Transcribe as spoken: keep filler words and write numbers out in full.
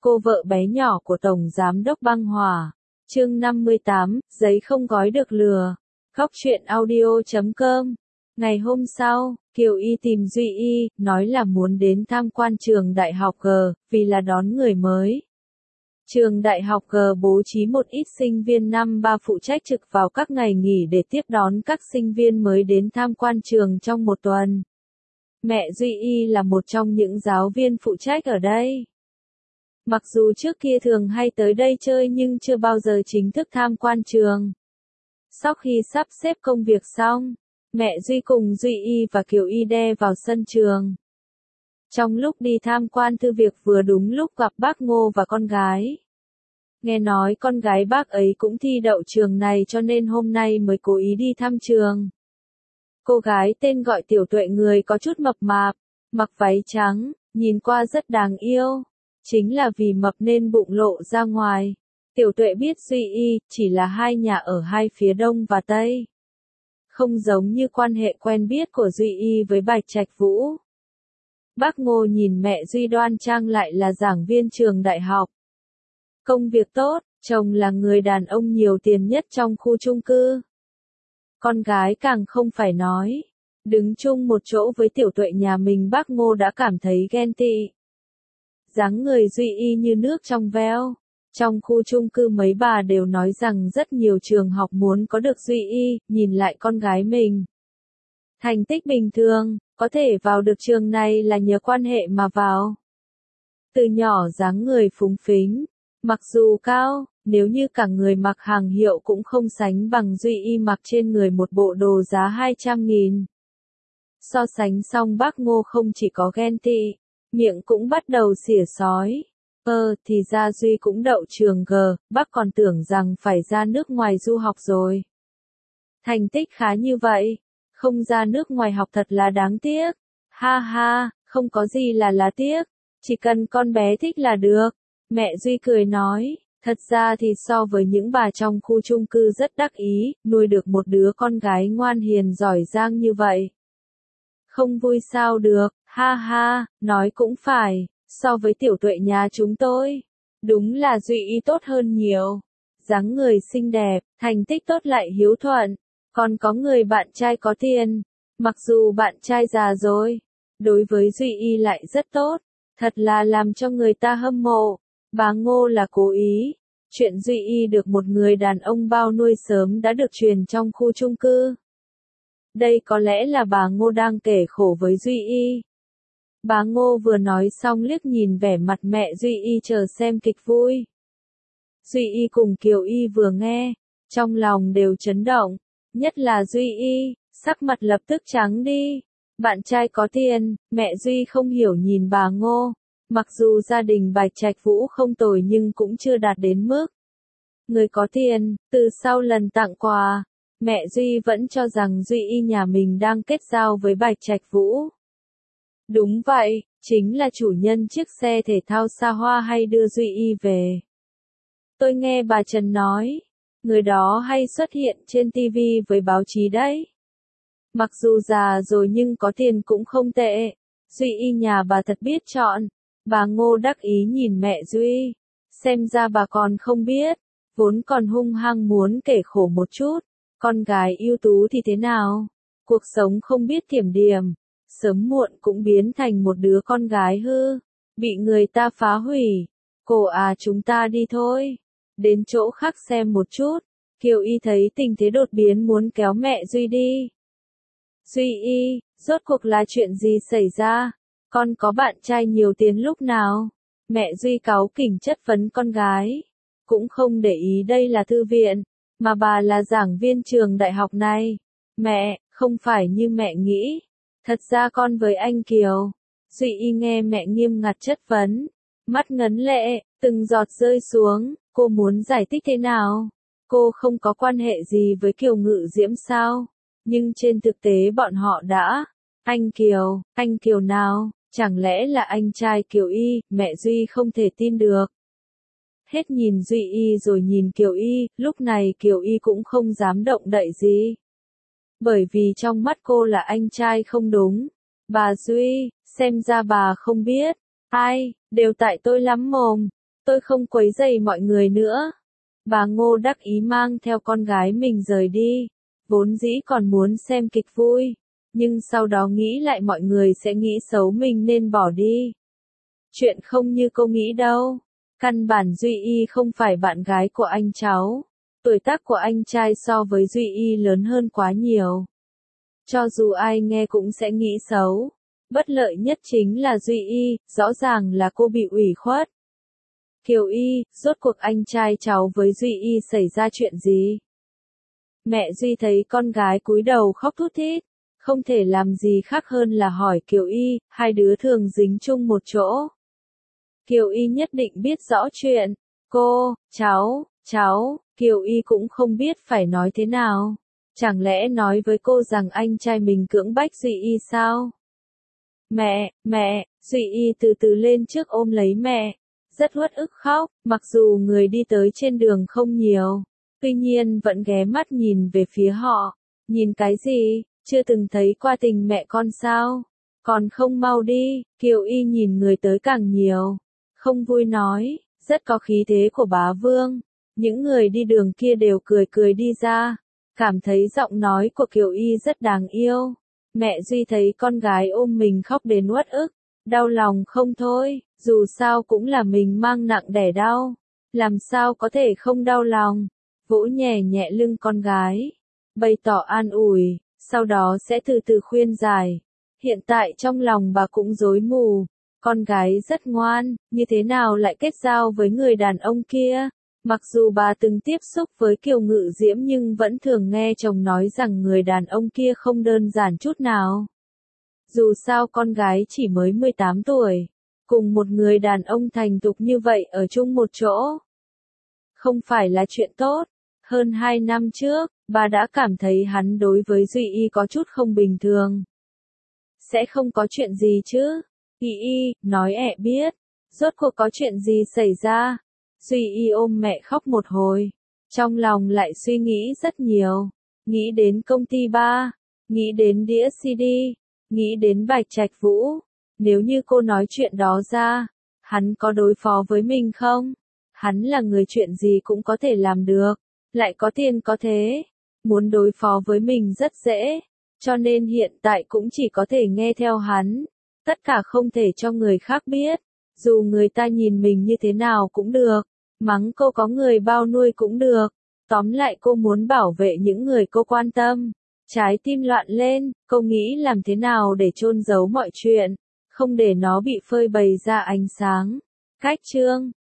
cô vợ bé nhỏ của Tổng Giám đốc Băng Hòa. Chương năm mươi tám, giấy không gói được lừa. Góc truyện audio chấm com. Ngày hôm sau, Kiều Y tìm Duy Y, nói là muốn đến tham quan trường đại học G, vì là đón người mới. Trường đại học G bố trí một ít sinh viên năm ba phụ trách trực vào các ngày nghỉ để tiếp đón các sinh viên mới đến tham quan trường trong một tuần. Mẹ Duy Y là một trong những giáo viên phụ trách ở đây. Mặc dù trước kia thường hay tới đây chơi nhưng chưa bao giờ chính thức tham quan trường. Sau khi sắp xếp công việc xong, mẹ Duy cùng Duy Y và Kiều Y đe vào sân trường. Trong lúc đi tham quan thư việc vừa đúng lúc gặp bác Ngô và con gái. Nghe nói con gái bác ấy cũng thi đậu trường này cho nên hôm nay mới cố ý đi thăm trường. Cô gái tên gọi Tiểu Tuệ người có chút mập mạp, mặc váy trắng, nhìn qua rất đáng yêu. Chính là vì mập nên bụng lộ ra ngoài. Tiểu Tuệ biết Duy Y chỉ là hai nhà ở hai phía đông và tây. Không giống như quan hệ quen biết của Duy Y với Bạch Trạch Vũ. Bác Ngô nhìn mẹ Duy đoan trang lại là giảng viên trường đại học. Công việc tốt, chồng là người đàn ông nhiều tiền nhất trong khu chung cư. Con gái càng không phải nói. Đứng chung một chỗ với Tiểu Tuệ nhà mình bác Ngô đã cảm thấy ghen tị. Dáng người Duy Y như nước trong veo. Trong khu chung cư mấy bà đều nói rằng rất nhiều trường học muốn có được Duy Y, nhìn lại con gái mình. Thành tích bình thường, có thể vào được trường này là nhờ quan hệ mà vào. Từ nhỏ dáng người phúng phính, mặc dù cao, nếu như cả người mặc hàng hiệu cũng không sánh bằng Duy Y mặc trên người một bộ đồ giá hai trăm nghìn. So sánh xong bác Ngô không chỉ có ghen tị, miệng cũng bắt đầu xỉa xói. Ơ, thì ra Duy cũng đậu trường G, bác còn tưởng rằng phải ra nước ngoài du học rồi. Thành tích khá như vậy, không ra nước ngoài học thật là đáng tiếc. Ha ha, không có gì là là tiếc, chỉ cần con bé thích là được. Mẹ Duy cười nói, thật ra thì so với những bà trong khu chung cư rất đắc ý, nuôi được một đứa con gái ngoan hiền giỏi giang như vậy. Không vui sao được, ha ha, nói cũng phải. So với Tiểu Tuệ nhà chúng tôi, đúng là Duy Y tốt hơn nhiều. Dáng người xinh đẹp, thành tích tốt lại hiếu thuận, còn có người bạn trai có tiền. Mặc dù bạn trai già rồi, đối với Duy Y lại rất tốt, thật là làm cho người ta hâm mộ. Bà Ngô là cố ý. Chuyện Duy Y được một người đàn ông bao nuôi sớm đã được truyền trong khu chung cư. Đây có lẽ là bà Ngô đang kể khổ với Duy Y. Bà Ngô vừa nói xong liếc nhìn vẻ mặt mẹ Duy Y chờ xem kịch vui. Duy Y cùng Kiều Y vừa nghe, trong lòng đều chấn động, nhất là Duy Y, sắc mặt lập tức trắng đi. Bạn trai có tiền, mẹ Duy không hiểu nhìn bà Ngô, mặc dù gia đình Bạch Trạch Vũ không tồi nhưng cũng chưa đạt đến mức. Người có tiền, từ sau lần tặng quà, mẹ Duy vẫn cho rằng Duy Y nhà mình đang kết giao với Bạch Trạch Vũ. Đúng vậy, chính là chủ nhân chiếc xe thể thao xa hoa hay đưa Duy Y về. Tôi nghe bà Trần nói, người đó hay xuất hiện trên ti vi với báo chí đấy. Mặc dù già rồi nhưng có tiền cũng không tệ. Duy Y nhà bà thật biết chọn. Bà Ngô đắc ý nhìn mẹ Duy. Xem ra bà còn không biết, vốn còn hung hăng muốn kể khổ một chút. Con gái ưu tú thì thế nào? Cuộc sống không biết kiểm điểm. Sớm muộn cũng biến thành một đứa con gái hư, bị người ta phá hủy. Cô à chúng ta đi thôi. Đến chỗ khác xem một chút. Kiều Y thấy tình thế đột biến muốn kéo mẹ Duy đi. Duy Y, rốt cuộc là chuyện gì xảy ra? Con có bạn trai nhiều tiền lúc nào? Mẹ Duy cáu kỉnh chất vấn con gái. Cũng không để ý đây là thư viện, mà bà là giảng viên trường đại học này. Mẹ, không phải như mẹ nghĩ. Thật ra con với anh Kiều. Duy Y nghe mẹ nghiêm ngặt chất vấn. Mắt ngấn lệ, từng giọt rơi xuống. Cô muốn giải thích thế nào? Cô không có quan hệ gì với Kiều Ngự Diễm sao? Nhưng trên thực tế bọn họ đã. Anh Kiều, anh Kiều nào? Chẳng lẽ là anh trai Kiều Y? Mẹ Duy không thể tin được. Hết nhìn Duy Y rồi nhìn Kiều Y. Lúc này Kiều Y cũng không dám động đậy gì. Bởi vì trong mắt cô là anh trai không đúng. Bà Duy, xem ra bà không biết. Ai, đều tại tôi lắm mồm. tôi không quấy rầy mọi người nữa. Bà Ngô đắc ý mang theo con gái mình rời đi. Vốn dĩ còn muốn xem kịch vui, nhưng sau đó nghĩ lại mọi người sẽ nghĩ xấu mình nên bỏ đi. Chuyện không như cô nghĩ đâu. Căn bản Duy Y không phải bạn gái của anh cháu. Tuổi tác của anh trai so với Duy Y lớn hơn quá nhiều. Cho dù ai nghe cũng sẽ nghĩ xấu. Bất lợi nhất chính là Duy Y, rõ ràng là cô bị ủy khuất. Kiều Y, rốt cuộc anh trai cháu với Duy Y xảy ra chuyện gì? Mẹ Duy thấy con gái cúi đầu khóc thút thít, không thể làm gì khác hơn là hỏi Kiều Y, hai đứa thường dính chung một chỗ. Kiều Y nhất định biết rõ chuyện. Cô, cháu, cháu, Kiều Y cũng không biết phải nói thế nào. Chẳng lẽ nói với cô rằng anh trai mình cưỡng bách Duy Y sao? Mẹ, mẹ, Duy Y từ từ lên trước ôm lấy mẹ. Rất uất ức khóc, mặc dù người đi tới trên đường không nhiều. Tuy nhiên vẫn ghé mắt nhìn về phía họ. Nhìn cái gì, chưa từng thấy qua tình mẹ con sao? Còn không mau đi, Kiều Y nhìn người tới càng nhiều. Không vui nói, rất có khí thế của bá vương. Những người đi đường kia đều cười cười đi ra. Cảm thấy giọng nói của Kiều Y rất đáng yêu. Mẹ Duy thấy con gái ôm mình khóc đến uất ức. Đau lòng không thôi, dù sao cũng là mình mang nặng đẻ đau. Làm sao có thể không đau lòng. Vỗ nhẹ nhẹ lưng con gái. Bày tỏ an ủi, sau đó sẽ từ từ khuyên giải. Hiện tại trong lòng bà cũng rối mù. Con gái rất ngoan, như thế nào lại kết giao với người đàn ông kia? Mặc dù bà từng tiếp xúc với Kiều Ngự Diễm nhưng vẫn thường nghe chồng nói rằng người đàn ông kia không đơn giản chút nào. Dù sao con gái chỉ mới mười tám tuổi, cùng một người đàn ông thành thục như vậy ở chung một chỗ. Không phải là chuyện tốt. Hơn hai năm trước, bà đã cảm thấy hắn đối với Duy Y có chút không bình thường. Sẽ không có chuyện gì chứ? Y Y, nói ẹ biết. Rốt cuộc có chuyện gì xảy ra? Duy Y ôm mẹ khóc một hồi. Trong lòng lại suy nghĩ rất nhiều. Nghĩ đến công ty ba. Nghĩ đến đĩa xê đê. Nghĩ đến Bạch Trạch Vũ. Nếu như cô nói chuyện đó ra, hắn có đối phó với mình không? Hắn là người chuyện gì cũng có thể làm được. Lại có tiền có thế. Muốn đối phó với mình rất dễ. Cho nên hiện tại cũng chỉ có thể nghe theo hắn. Tất cả không thể cho người khác biết. Dù người ta nhìn mình như thế nào cũng được. Mắng cô có người bao nuôi cũng được. Tóm lại cô muốn bảo vệ những người cô quan tâm. Trái tim loạn lên, cô nghĩ làm thế nào để chôn giấu mọi chuyện. Không để nó bị phơi bày ra ánh sáng. Cách chương